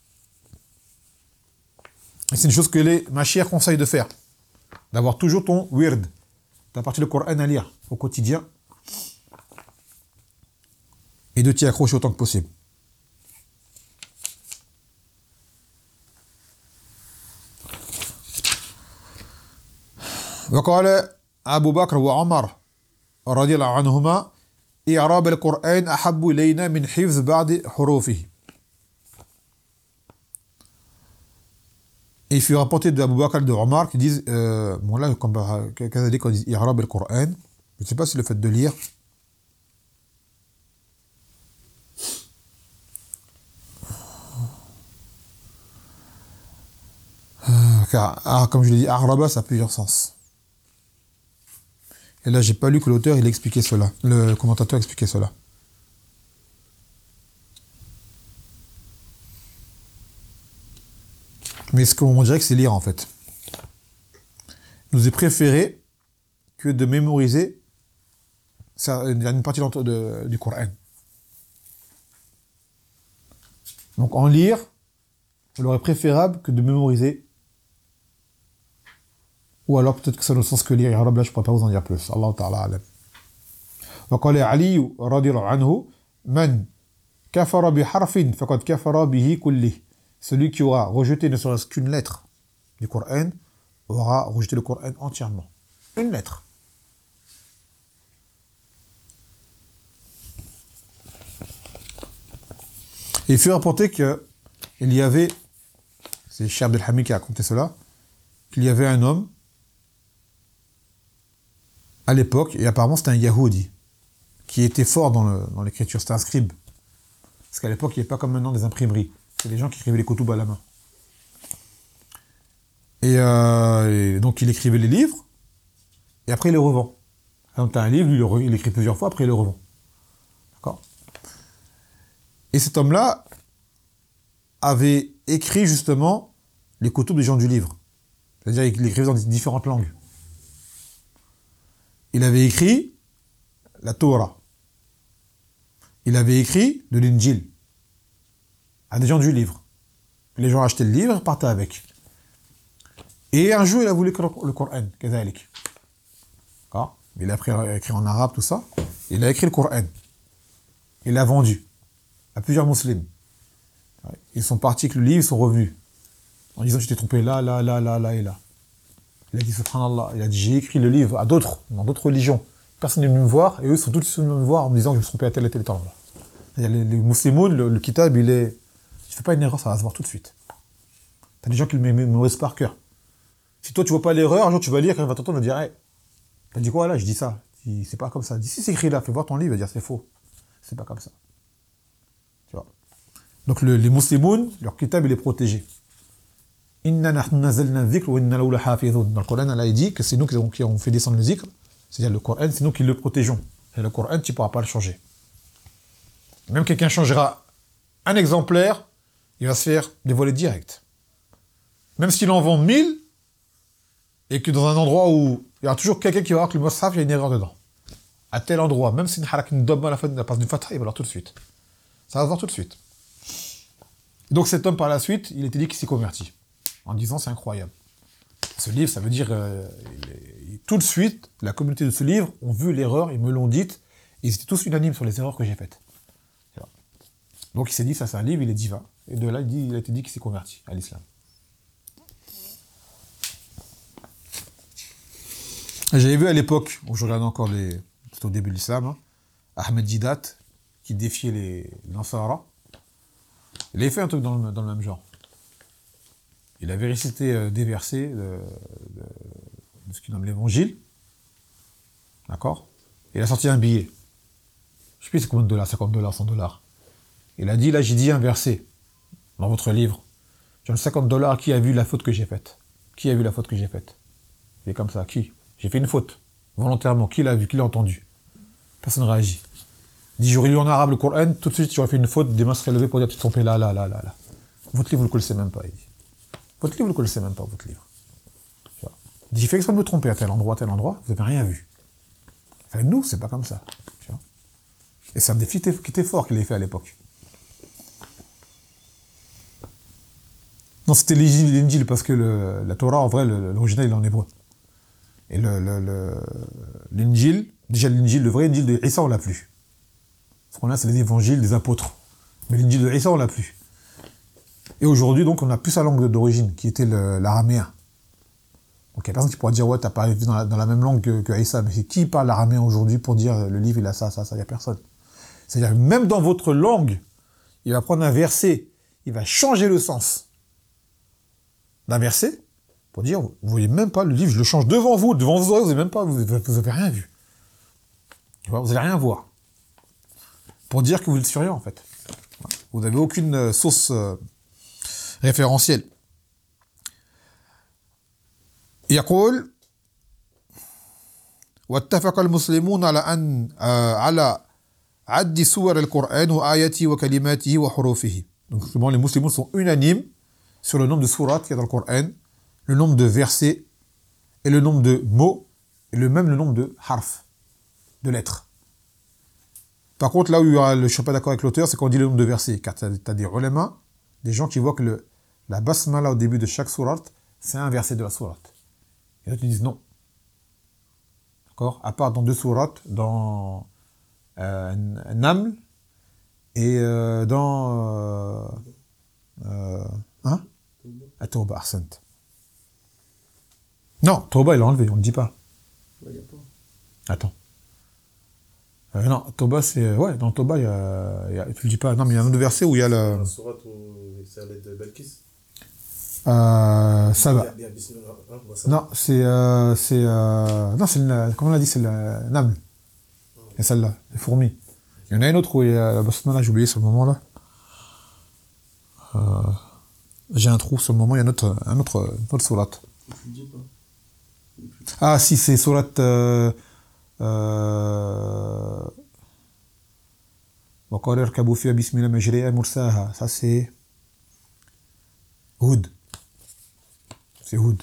Et c'est une chose que les mashayikh conseillent de faire, d'avoir toujours ton wird, ta partie du Coran à lire au quotidien, et de t'y accrocher autant que possible. وقال أبو بكر وعمر رضي الله عنهما إعراب القرآن أحب إلينا من حفظ بعض حروفه. Et il fut rapporté de Abu Bakr et de Omar qui disent, euh, bon là, comme كذلك on dit إعراب القرآن, je ne sais pas si le fait de lire, euh, car ah, comme je l'ai dit, Araba ça a plusieurs sens. Et là, j'ai pas lu que l'auteur il expliquait cela, le commentateur expliquait cela. Mais ce qu'on dirait que c'est lire en fait. Il nous est préféré que de mémoriser une partie de, de, du Coran. Donc en lire, il aurait préférable que de mémoriser. Ou alors peut-être que c'est le sens que lire. Là, je ne pourrais pas vous en dire plus. Allah ta'ala alam. وقال علي رضي الله عنه من كفر بحرف فقد كفر به كله. Celui qui aura rejeté ne serait-ce qu'une lettre du Coran aura rejeté le Coran entièrement. Une lettre. Et il fut rapporté qu'il y avait, c'est Cheikh Abdel Hamid qui a raconté cela, qu'il y avait un homme à l'époque, et apparemment c'était un Yahoudi, qui était fort dans, le, dans l'écriture, c'était un scribe. Parce qu'à l'époque, il n'y avait pas comme maintenant des imprimeries. C'est des gens qui écrivaient les koutoub à la main. Et, euh, et donc il écrivait les livres, et après il les revend. Quand tu as un livre, lui, il l'écrit plusieurs fois, après il le revend. D'accord ? Et cet homme-là avait écrit justement les koutoub des gens du livre. C'est-à-dire qu'il écrivait dans différentes langues. Il avait écrit la Torah. Il avait écrit de l'Injil à des gens du livre. Les gens achetaient le livre et repartaient avec. Et un jour, il a voulu écrire le Coran, كذلك. D'accord ? Il a appris à écrire en arabe, tout ça. Il a écrit le Coran. Il l'a vendu à plusieurs musulmans. Ils sont partis avec le livre, ils sont revenus. En disant, tu t'es trompé là, là, là, là, là et là. Il a dit, subhanallah, il a dit, j'ai écrit le livre à d'autres, dans d'autres religions. Personne n'est venu me voir, et eux sont tous venus me voir en me disant que je me suis trompé à tel et tel temps. Les, les musulmans, le, le kitab, il est... Tu fais pas une erreur, ça va se voir tout de suite. T'as des gens qui le mémorisent par cœur. Si toi, tu vois pas l'erreur, un jour, tu vas lire, quand il va t'entendre, il va dire, hey, t'as dit quoi là? Je dis ça. Il dit, c'est pas comme ça. Il dit, si c'est écrit là, fais voir ton livre, il va dire, c'est faux. C'est pas comme ça. Tu vois. Donc, le, les musulmans, leur kitab, il est protégé. Inna nahnu nazalna dhikr wa inna lahu lahafizun. Dans le Coran, Allah, il dit que c'est nous qui avons, qui avons fait descendre le zikr, c'est-à-dire le Coran, c'est nous qui le protégeons. Et le Coran, tu ne pourras pas le changer. Même quelqu'un changera un exemplaire, il va se faire dévoiler direct. Même s'il en vend mille, et que dans un endroit où il y aura toujours quelqu'un qui va voir que le mushaf, il y a une erreur dedans. À tel endroit, même si une harak, une dobba à la fin de la passe du fatah, il va voir tout de suite. Ça va se voir tout de suite. Donc cet homme, par la suite, il était dit qu'il s'y convertit. En disant, c'est incroyable. Ce livre, ça veut dire, euh, il est, tout de suite, la communauté de ce livre ont vu l'erreur, ils me l'ont dite, et ils étaient tous unanimes sur les erreurs que j'ai faites. Donc il s'est dit, ça c'est un livre, il est divin. Et de là, il, dit, il a été dit qu'il s'est converti à l'islam. J'avais vu à l'époque, où je regardais encore les... C'était au début de l'islam, hein, Ahmed Didat, qui défiait les Nasara. Il avait fait un truc dans le, dans le même genre. Il avait récité euh, des versets de, de, de ce qu'il nomme l'évangile. D'accord ? Il a sorti un billet. Je sais plus c'est combien de dollars, cinquante dollars, cent dollars. Il a dit, là j'ai dit un verset dans votre livre. J'ai cinquante dollars, qui a vu la faute que j'ai faite? Qui a vu la faute que j'ai faite? Il est comme ça, qui? J'ai fait une faute, volontairement. Qui l'a vu? Qui l'a entendu? Personne ne réagit. Il dit, j'aurais lu en arabe le Coran, tout de suite j'aurais fait une faute, des mains seraient levées pour dire, tu te trompes là, là, là, là, là. Votre livre, vous ne le connaissez même pas, il dit. Votre livre, vous ne le connaissez même pas, votre livre. Tu vois. Il dit, j'ai fait exprès de me tromper à tel endroit, à tel endroit, vous n'avez rien vu. Enfin, nous, c'est pas comme ça. Tu vois. Et c'est un défi qui était fort qu'il ait fait à l'époque. Non, c'était l'Injil, parce que le, la Torah, en vrai, le, l'original, il est en hébreu. Et le, le, le, l'Injil, déjà l'Injil, le vrai Injil de Issa, on l'a plus. Ce qu'on a, c'est les évangiles des apôtres. Mais l'Injil de Issa, on l'a plus. Et aujourd'hui, donc, on a plus sa langue d'origine, qui était le, l'araméen. Donc, il n'y a personne qui pourra dire, ouais, t'as pas dans la, dans la même langue que, que Issa. Mais c'est qui parle l'araméen aujourd'hui pour dire, le livre, il a ça, ça, ça, il n'y a personne. C'est-à-dire, même dans votre langue, il va prendre un verset, il va changer le sens d'un verset, pour dire, vous voyez même pas le livre, je le change devant vous, devant vos oreilles, vous n'avez même pas, vous n'avez rien vu. Vous n'allez rien voir. Pour dire que vous le suivez, en fait. Vous n'avez aucune euh, source euh, référentielle. يقول واتفق المسلمون على أن على عد سور القرآن وآياته وكلماته وحروفه. Donc, les musulmans sont unanimes sur le nombre de sourates qu'il y a dans le Coran, le nombre de versets, et le nombre de mots, et le même le nombre de harf, de lettres. Par contre, là où il y aura, je ne suis pas d'accord avec l'auteur, c'est quand on dit le nombre de versets, car tu as des ulama, des gens qui voient que le, la basmala au début de chaque sourate, c'est un verset de la sourate. Et d'autres disent non. D'accord ? À part dans deux sourates, dans euh, Naml, et euh, dans... Euh, euh, hein At-Tawba, Ahsant. Non, Tawba, il l'a enlevé, on ne le dit pas. Ouais, y a pas. Attends. Euh, non, Tawba, c'est... Ouais, dans Tawba, il y a, y a... Tu le dis pas. Non, mais il y a un autre verset où il y a le... La sourate où c'est à l'aide de Balkis. Euh... Ça va. Bien, bismillah. Hein, moi, ça Non, c'est... Euh, c'est... Euh... Non, c'est... Une... Comment on l'a dit, c'est la Naml. Et celle-là, les fourmis. Il y en a une autre où il y a la basmala, j'ai oublié ce moment-là. Euh... J'ai un trou sur le moment, il y a un autre, un autre, une autre sourate. Je ne dis pas. Ah si, c'est sourate... Euh, euh, وقال اركبوا فيها بسم الله مجريها مرساها. Ça c'est... Houd. C'est Houd.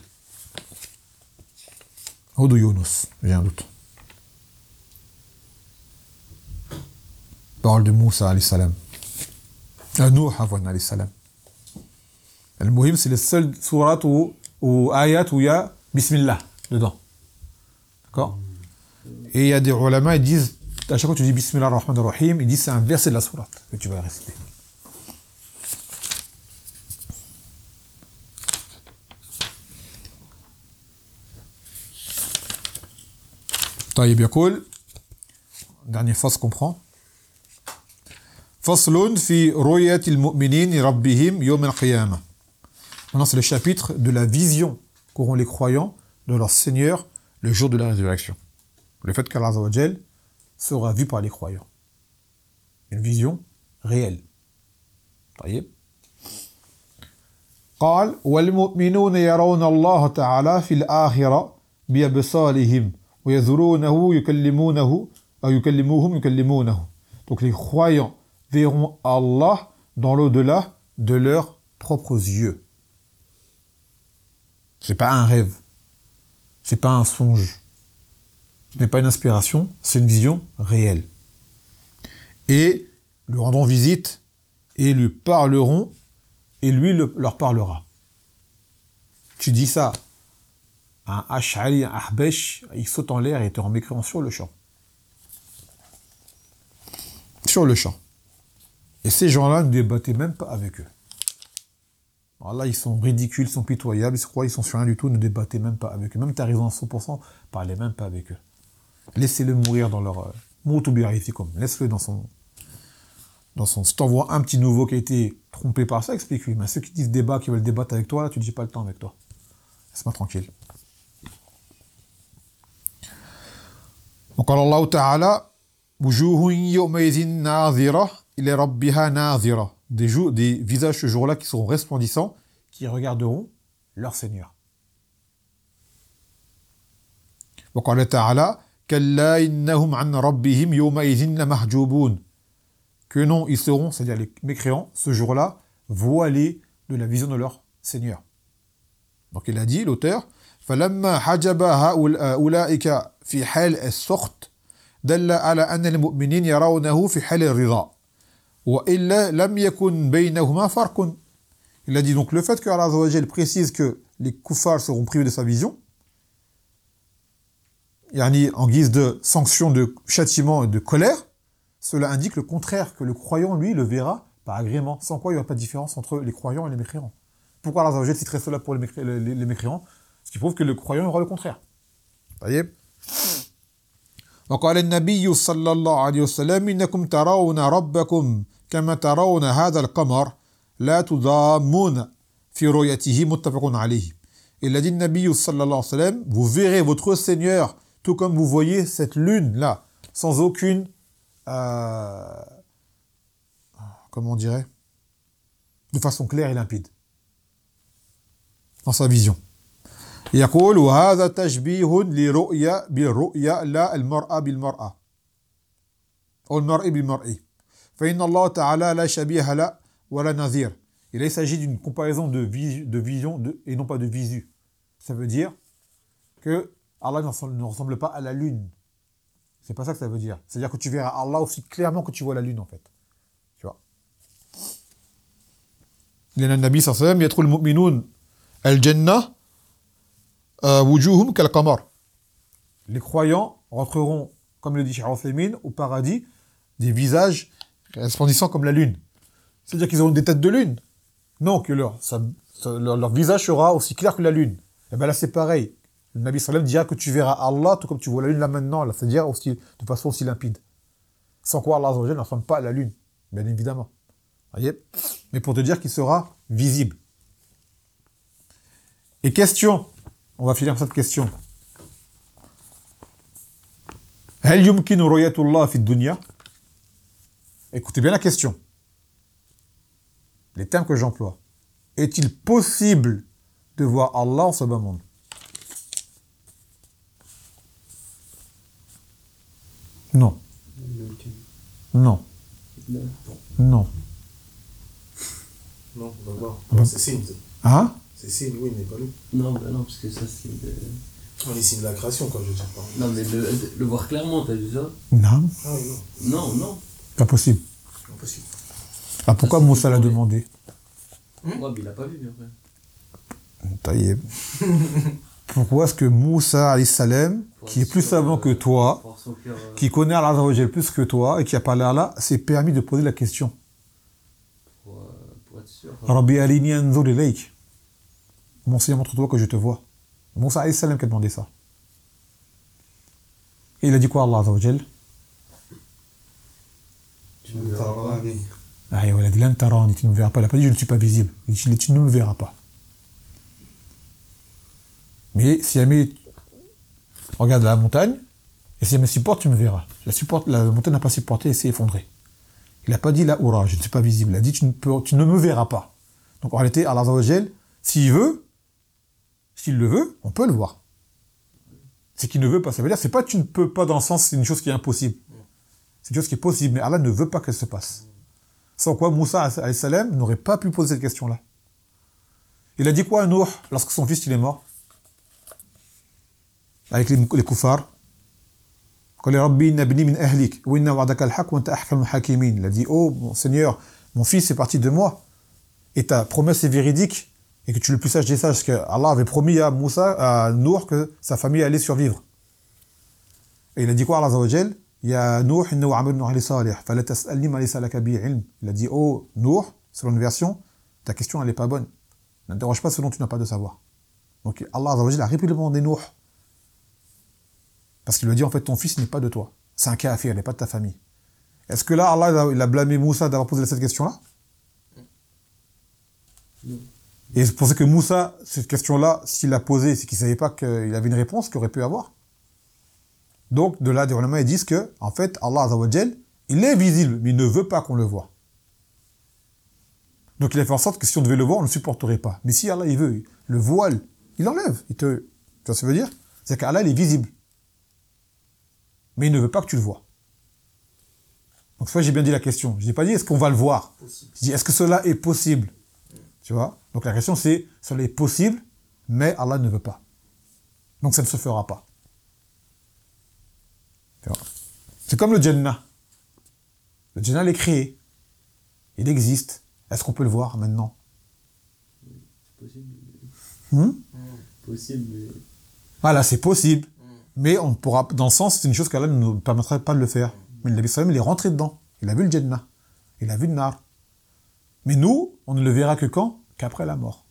Houd ou Yunus, j'ai un doute. Parole de Moussa alayhi salam. Ah, Nuh alayhi salam. Le Mohim, c'est le seul sourate ou, ou ayat où il y a Bismillah dedans. D'accord ? Et il y a des ulama, ils disent, à chaque fois que tu dis Bismillah ar-Rahman ar-Rahim, ils disent c'est un verset de la sourate que tu vas réciter. طيب يقول dernière phrase qu'on prend فصل في رؤية المؤمنين ربهم يوم القيامة. Maintenant, c'est le chapitre de la vision qu'auront les croyants de leur Seigneur le jour de la résurrection. Le fait qu'Allah Azza wa Jal sera vu par les croyants. Une vision réelle. طيب. قال والمؤمنون يرون الله تعالى في الآخرة بأبصارهم ويذرونه يكلمونه أو يكلموهم يكلمونه. Donc les croyants verront Allah dans l'au-delà de leurs propres yeux. C'est pas un rêve, c'est pas un songe, ce n'est pas une inspiration, c'est une vision réelle. Et lui rendront visite et lui parleront et lui le, leur parlera. Tu dis ça à un Ash'ari, un Ahbesh, il saute en l'air et te rend mécréant sur le champ. Sur le champ. Et ces gens-là ne débattaient même pas avec eux. Alors là, ils sont ridicules, ils sont pitoyables, ils se croient, ils sont sur rien du tout, ne débattez même pas avec eux. Même t'as raison à cent pour cent, parlez même pas avec eux. Laissez-le mourir dans leur... Moutoubiritikum. Laisse-le dans son... Dans son... Si t'envoies un petit nouveau qui a été trompé par ça, explique-lui. Mais ceux qui disent débat, qui veulent débattre avec toi, tu ne dis pas le temps avec toi. Laisse-moi tranquille. Donc, Allah Ta'ala, Wujuhun yawmaydhin nadhira ila rabbiha nadhira. Des, jours, des visages ce jour-là qui seront resplendissants, qui regarderont leur Seigneur. وقال تعالى كلا إنهم عن ربهم يومئذ لمحجوبون. Que non, ils seront, c'est-à-dire les mécréants, ce jour-là, voilés de la vision de leur Seigneur. Donc il a dit, l'auteur, فلما حجب أولئك في حال السخط دل على أن المؤمنين يرونه في حال الرضا وإلا لم يكن بينهما فرق. Il a dit donc le fait que Allah Azza wa Jal précise que les kuffars seront privés de sa vision, yani en guise de sanction, de châtiment et de colère, cela indique le contraire, que le croyant, lui, le verra par agrément, sans quoi il n'y aura pas de différence entre les croyants et les mécréants. Pourquoi Allah Azza wa Jal citerait cela pour les, mécré les, les mécréants? Ce qui prouve que le croyant aura le contraire. Vous voyez? وقال النبي صلى الله عليه وسلم إنكم ترون ربكم كما ترون هذا القمر لا تضامون في رؤيته متفق عليه. Il a dit Nabi sallallahu alayhi wa sallam, vous verrez votre Seigneur tout comme vous voyez cette lune là, sans aucune, euh, comment on dirait, de façon claire et limpide, dans sa vision. يقول وهذا تشبيه لرؤيا بالرؤيا لا المرأة بالمرأة أو المرء بالمرء فإن الله تعالى لا شبيه لا ولا نظير. Et là, il s'agit d'une comparaison de, vis de vision de, et non pas de visu. Ça veut dire que Allah ne ressemble, ne ressemble pas à la lune. C'est pas ça que ça veut dire. C'est-à-dire que tu verras Allah aussi clairement que tu vois la lune en fait. Tu vois. لأن النبي صلى الله عليه وسلم يدخل المؤمنون الجنة wujuhum kal qamar. Les croyants rentreront, comme le dit Cheikh Al-Uthaymin, au paradis, des visages resplendissants comme la lune. C'est-à-dire qu'ils auront des têtes de lune. Non, que leur, ça, ça, leur, leur visage sera aussi clair que la lune. Et bien là, c'est pareil. Le Nabi sallam dira que tu verras Allah tout comme tu vois la lune là maintenant, là, c'est-à-dire aussi, de façon aussi limpide. Sans quoi Allah ne ressemble pas à la lune, bien évidemment. Voyez. Mais pour te dire qu'il sera visible. Et question, on va finir cette question. هل يمكن رؤية الله في الدنيا? Écoutez bien la question. Les termes que j'emploie. Est-il possible de voir Allah en ce bas monde? Non. Non. Non. Non, on va voir. Non, c'est signe. Hein? C'est signe, oui, mais pas lui. Non, bah non, parce que ça c'est de... On est signe de la création, quoi, je veux dire. Non, mais le, le voir clairement, t'as vu ça? Non. Ah oui, non. Non, non. Pas possible. Impossible. Ah, pourquoi Moussa l'a demandé? Ouais, mais il a pas vu après. Taïeb. Pourquoi est-ce que Moussa, alayhi salam, qui est plus savant que toi, qui connaît Allah Azza wa Jal plus que toi, et qui a parlé à Allah, s'est permis de poser la question? Pour, euh, pour être sûr. Rabbi alini anzur ilayk. Mon Seigneur, montre-toi que je te vois. Moussa alayhi salam qui a demandé ça. Et il a dit quoi Allah Azza wa Jal? Tu me verras pas. Ah, il a dit lan tarani, tu ne me verras pas. Il n'a pas dit je ne suis pas visible. Il a dit tu ne me verras pas. Mais si jamais regarde la montagne, et si elle me supporte, tu me verras. La, supporte, la montagne n'a pas supporté et s'est effondrée. Il n'a pas dit la oura, je ne suis pas visible. Il a dit tu ne, peux, tu ne me verras pas. Donc en réalité, Allah Azza wa Jal, s'il veut, s'il le veut, on peut le voir. C'est qu'il ne veut pas. Ça veut dire, c'est pas tu ne peux pas dans le sens, c'est une chose qui est impossible. C'est une chose qui est possible, mais Allah ne veut pas qu'elle se passe. Sans quoi Moussa alayhi salam n'aurait pas pu poser cette question-là. Il a dit quoi à Nuh lorsque son fils il est mort? Avec les, les kuffars. Il a dit, oh mon Seigneur, mon fils est parti de moi, et ta promesse est véridique, et que tu es le plus sage des sages, parce que Allah avait promis à Moussa, à Nuh, que sa famille allait survivre. Et il a dit quoi Allah Azza wa Jal? Ya Nuh, innahu amalun ahli salih, fala tas'alni ma laysa laka bihi ilm. Il a dit, oh Nuh, selon une version, ta question elle n'est pas bonne. N'interroge pas ce dont tu n'as pas de savoir. Donc Allah Azza wa Jal a réprimandé Nuh. Parce qu'il lui a dit, en fait, ton fils n'est pas de toi. C'est un kafir, il n'est pas de ta famille. Est-ce que là, Allah il a blâmé Moussa d'avoir posé cette question-là? Non. Et c'est pour ça que Moussa, cette question-là, s'il l'a posée, c'est qu'il ne savait pas qu'il avait une réponse qu'il aurait pu avoir. Donc, de là, des ulama, ils disent que, en fait, Allah Azza wa Jal, il est visible, mais il ne veut pas qu'on le voie. Donc, il a fait en sorte que si on devait le voir, on ne le supporterait pas. Mais si Allah, il veut, le voile, il enlève. Il te... Tu vois ce que ça veut dire? C'est qu'Allah, il est visible. Mais il ne veut pas que tu le vois. Donc, ça, j'ai bien dit la question. Je n'ai pas dit, est-ce qu'on va le voir? Possible. Je dis, est-ce que cela est possible? Tu vois? Donc, la question, c'est, cela est possible, mais Allah ne veut pas. Donc, ça ne se fera pas. Tu vois? C'est comme le Jannah. Le Jannah, il est créé. Il existe. Est-ce qu'on peut le voir maintenant? possible. Hmm Possible, mais. Ah là, c'est possible. Mais on pourra, dans le sens, c'est une chose qu'Allah ne nous permettrait pas de le faire. Mais le Nabi sallam, il est rentré dedans. Il a vu le Jannah. Il a vu le Nar. Mais nous, on ne le verra que quand? Qu'après la mort.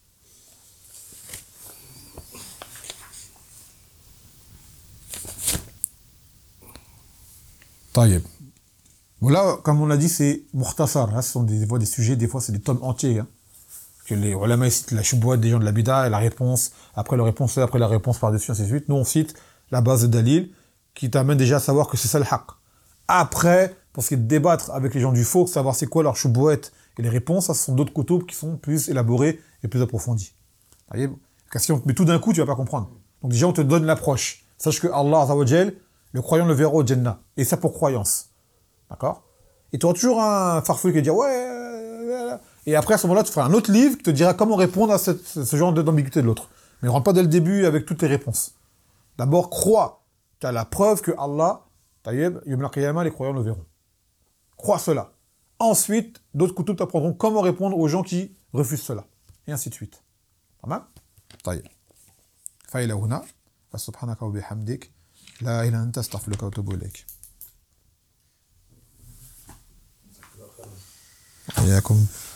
Taïeb. Voilà, comme on l'a dit, c'est mukhtasar. Hein, ce sont des, des fois des sujets, des fois c'est des tomes entiers. Hein, que les ulama citent la choubouat des gens de la bida et la réponse, après la réponse, après la réponse par-dessus, ainsi de suite. Nous, on cite la base de Dalil qui t'amène déjà à savoir que c'est ça le haqq. Après, pour ce qui est de débattre avec les gens du faux, savoir c'est quoi leur choubouat et les réponses, ça ce sont d'autres koutoubs qui sont plus élaborés et plus approfondis. Taïeb. Parce que si on te met tout d'un coup, tu vas pas comprendre. Donc déjà, on te donne l'approche. Sache que Allah Azza wa Jal, le croyant le verra au Jannah. Et ça pour croyance. D'accord? Et tu auras toujours un farfelu qui va dire ouais. Et après, à ce moment-là, tu feras un autre livre qui te dira comment répondre à cette, ce genre d'ambiguïté de l'autre. Mais ne rentre pas dès le début avec toutes les réponses. D'abord, crois. Tu as la preuve que Allah, taïeb, yom al-qiyamah, les croyants le verront. Crois cela. Ensuite, d'autres couteaux t'apprendront comment répondre aux gens qui refusent cela. Et ainsi de suite. Tamam? Taïeb. Fa'ila huna. Wa subhanaka wa bihamdik. La ilaha anta astaghfiruka wa atubu ilayk. إياكم